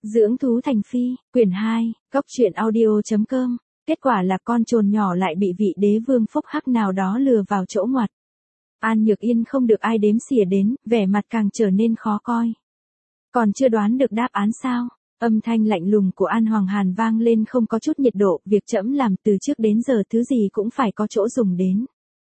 Dưỡng thú thành phi, quyển 2, Cóc truyện audio.com. Kết quả là con trồn nhỏ lại bị vị đế vương phúc hắc nào đó lừa vào chỗ ngoặt. An Nhược Yên không được ai đếm xỉa đến, vẻ mặt càng trở nên khó coi. Còn chưa đoán được đáp án sao? Âm thanh lạnh lùng của An Hoàng Hàn vang lên không có chút nhiệt độ, việc trẫm làm từ trước đến giờ thứ gì cũng phải có chỗ dùng đến.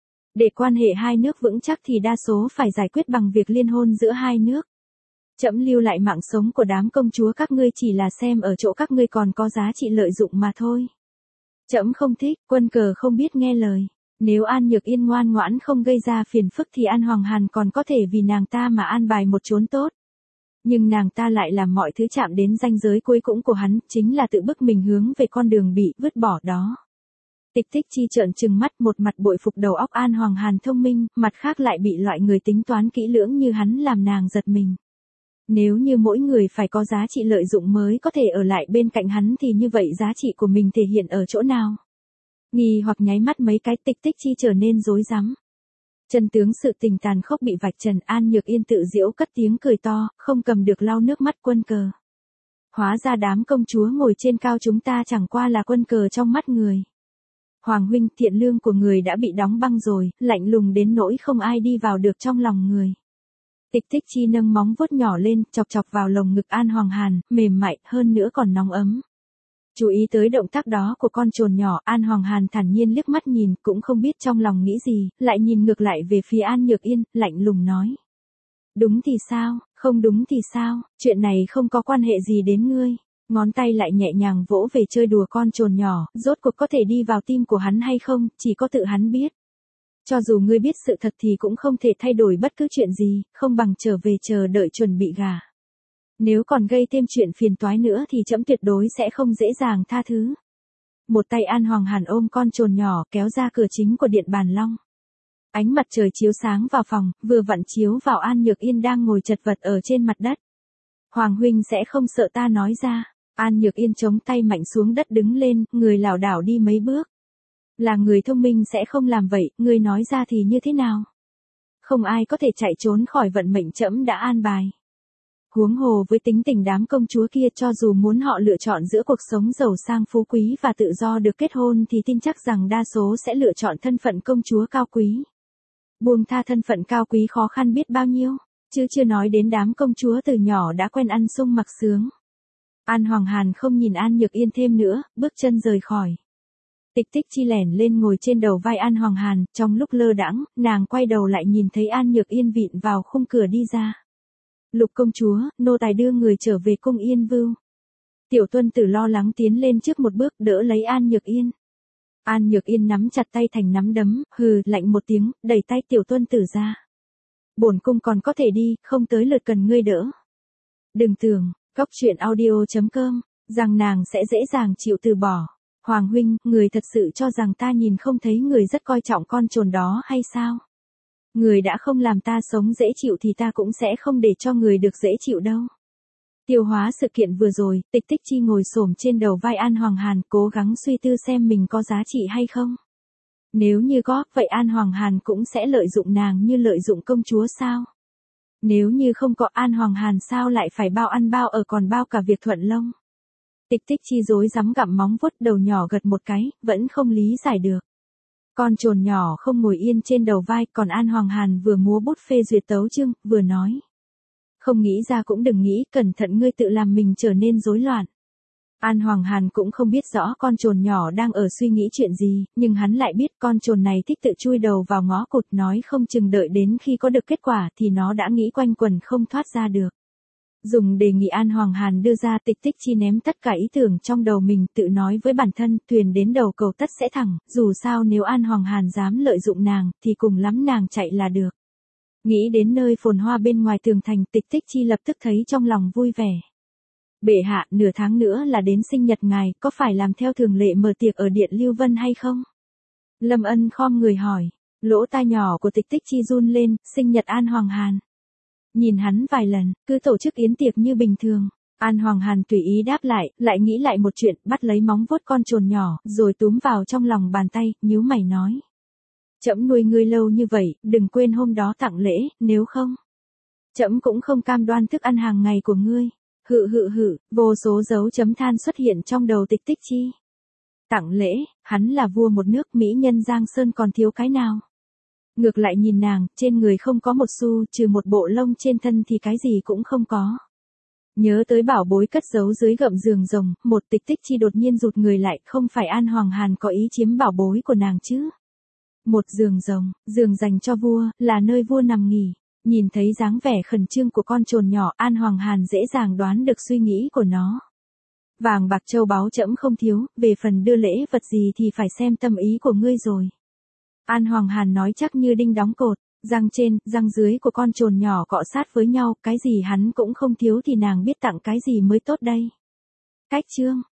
Để quan hệ hai nước vững chắc thì đa số phải giải quyết bằng việc liên hôn giữa hai nước. Trẫm lưu lại mạng sống của đám công chúa các ngươi chỉ là xem ở chỗ các ngươi còn có giá trị lợi dụng mà thôi. Trẫm không thích, quân cờ không biết nghe lời. Nếu An Nhược Yên ngoan ngoãn không gây ra phiền phức thì An Hoàng Hàn còn có thể vì nàng ta mà an bài một chốn tốt. Nhưng nàng ta lại làm mọi thứ chạm đến ranh giới cuối cùng của hắn, chính là tự bức mình hướng về con đường bị vứt bỏ đó. Tịch Tích Chi trợn trừng mắt, một mặt bội phục đầu óc An Hoàng Hàn thông minh, mặt khác lại bị loại người tính toán kỹ lưỡng như hắn làm nàng giật mình. Nếu như mỗi người phải có giá trị lợi dụng mới có thể ở lại bên cạnh hắn thì như vậy giá trị của mình thể hiện ở chỗ nào? Nghi hoặc nháy mắt mấy cái, Tịch Tích Chi trở nên rối rắm. Chân tướng sự tình tàn khốc bị vạch trần, An Nhược Yên tự giễu cất tiếng cười to, không cầm được lau nước mắt. Quân cờ. Hóa ra đám công chúa ngồi trên cao chúng ta chẳng qua là quân cờ trong mắt người. Hoàng huynh, thiện lương của người đã bị đóng băng rồi, lạnh lùng đến nỗi không ai đi vào được trong lòng người. Tịch Tích Chi nâng móng vuốt nhỏ lên, chọc chọc vào lồng ngực An Hoàng Hàn, mềm mại, hơn nữa còn nóng ấm. Chú ý tới động tác đó của con trồn nhỏ, An Hoàng Hàn thản nhiên liếc mắt nhìn, cũng không biết trong lòng nghĩ gì, lại nhìn ngược lại về phía An Nhược Yên, lạnh lùng nói. Đúng thì sao, không đúng thì sao, chuyện này không có quan hệ gì đến ngươi. Ngón tay lại nhẹ nhàng vỗ về chơi đùa con trồn nhỏ, rốt cuộc có thể đi vào tim của hắn hay không, chỉ có tự hắn biết. Cho dù ngươi biết sự thật thì cũng không thể thay đổi bất cứ chuyện gì, không bằng trở về chờ đợi chuẩn bị gả. Nếu còn gây thêm chuyện phiền toái nữa thì trẫm tuyệt đối sẽ không dễ dàng tha thứ. Một tay An Hoàng Hàn ôm con trồn nhỏ kéo ra cửa chính của Điện Bàn Long. Ánh mặt trời chiếu sáng vào phòng, vừa vặn chiếu vào An Nhược Yên đang ngồi chật vật ở trên mặt đất. Hoàng huynh sẽ không sợ ta nói ra. An Nhược Yên chống tay mạnh xuống đất đứng lên, người lảo đảo đi mấy bước. Là người thông minh sẽ không làm vậy, ngươi nói ra thì như thế nào? Không ai có thể chạy trốn khỏi vận mệnh trẫm đã an bài. Huống hồ với tính tình đám công chúa kia, cho dù muốn họ lựa chọn giữa cuộc sống giàu sang phú quý và tự do được kết hôn thì tin chắc rằng đa số sẽ lựa chọn thân phận công chúa cao quý. Buông tha thân phận cao quý khó khăn biết bao nhiêu, chứ chưa nói đến đám công chúa từ nhỏ đã quen ăn sung mặc sướng. An Hoàng Hàn không nhìn An Nhược Yên thêm nữa, bước chân rời khỏi. Tịch Tích Chi lẻn lên ngồi trên đầu vai An Hoàng Hàn, trong lúc lơ đãng, nàng quay đầu lại nhìn thấy An Nhược Yên vịn vào khung cửa đi ra. Lục công chúa, nô tài đưa người trở về cung Yên Vưu. Tiểu Tuân Tử lo lắng tiến lên trước một bước đỡ lấy An Nhược Yên. An Nhược Yên nắm chặt tay thành nắm đấm, hừ, lạnh một tiếng, đẩy tay Tiểu Tuân Tử ra. Bổn cung còn có thể đi, không tới lượt cần ngươi đỡ. Đừng tưởng, Cóc truyện audio.com, rằng nàng sẽ dễ dàng chịu từ bỏ. Hoàng huynh, người thật sự cho rằng ta nhìn không thấy người rất coi trọng con trồn đó hay sao? Người đã không làm ta sống dễ chịu thì ta cũng sẽ không để cho người được dễ chịu đâu. Tiêu hóa sự kiện vừa rồi, Tịch Tích Chi ngồi xổm trên đầu vai An Hoàng Hàn, cố gắng suy tư xem mình có giá trị hay không. Nếu như có, vậy An Hoàng Hàn cũng sẽ lợi dụng nàng như lợi dụng công chúa sao? Nếu như không có, An Hoàng Hàn sao lại phải bao ăn bao ở còn bao cả việc thuận lông? Tịch Tích Chi rối rắm gặm móng vuốt, đầu nhỏ gật một cái, vẫn không lý giải được. Con trồn nhỏ không ngồi yên trên đầu vai, còn An Hoàng Hàn vừa múa bút phê duyệt tấu chương, vừa nói. Không nghĩ ra cũng đừng nghĩ, cẩn thận ngươi tự làm mình trở nên rối loạn. An Hoàng Hàn cũng không biết rõ con trồn nhỏ đang ở suy nghĩ chuyện gì, nhưng hắn lại biết con trồn này thích tự chui đầu vào ngõ cụt, nói không chừng đợi đến khi có được kết quả thì nó đã nghĩ quanh quẩn không thoát ra được. Dùng đề nghị An Hoàng Hàn đưa ra, Tịch Tích Chi ném tất cả ý tưởng trong đầu mình, tự nói với bản thân, thuyền đến đầu cầu tất sẽ thẳng, dù sao nếu An Hoàng Hàn dám lợi dụng nàng, thì cùng lắm nàng chạy là được. Nghĩ đến nơi phồn hoa bên ngoài tường thành, Tịch Tích Chi lập tức thấy trong lòng vui vẻ. Bệ hạ, nửa tháng nữa là đến sinh nhật ngài, có phải làm theo thường lệ mở tiệc ở Điện Lưu Vân hay không? Lâm Ân khom người hỏi, lỗ tai nhỏ của Tịch Tích Chi run lên, sinh nhật An Hoàng Hàn. Nhìn hắn vài lần, cứ tổ chức yến tiệc như bình thường. An Hoàng Hàn tùy ý đáp lại nghĩ lại một chuyện, bắt lấy móng vuốt con trồn nhỏ, rồi túm vào trong lòng bàn tay, nhíu mày nói. Trẫm nuôi ngươi lâu như vậy, đừng quên hôm đó tặng lễ, nếu không. Trẫm cũng không cam đoan thức ăn hàng ngày của ngươi. Vô số dấu chấm than xuất hiện trong đầu Tịch Tích Chi. Tặng lễ, hắn là vua một nước, mỹ nhân Giang Sơn còn thiếu cái nào. Ngược lại nhìn nàng, trên người không có một xu, trừ một bộ lông trên thân thì cái gì cũng không có. Nhớ tới bảo bối cất giấu dưới gầm giường rồng, một Tịch Tích Chi đột nhiên rụt người lại, không phải An Hoàng Hàn có ý chiếm bảo bối của nàng chứ. Một giường rồng, giường dành cho vua, là nơi vua nằm nghỉ. Nhìn thấy dáng vẻ khẩn trương của con trồn nhỏ, An Hoàng Hàn dễ dàng đoán được suy nghĩ của nó. Vàng bạc châu báu trẫm không thiếu, về phần đưa lễ vật gì thì phải xem tâm ý của ngươi rồi. An Hoàng Hàn nói chắc như đinh đóng cột, răng trên, răng dưới của con trồn nhỏ cọ sát với nhau, cái gì hắn cũng không thiếu thì nàng biết tặng cái gì mới tốt đây. Cách chương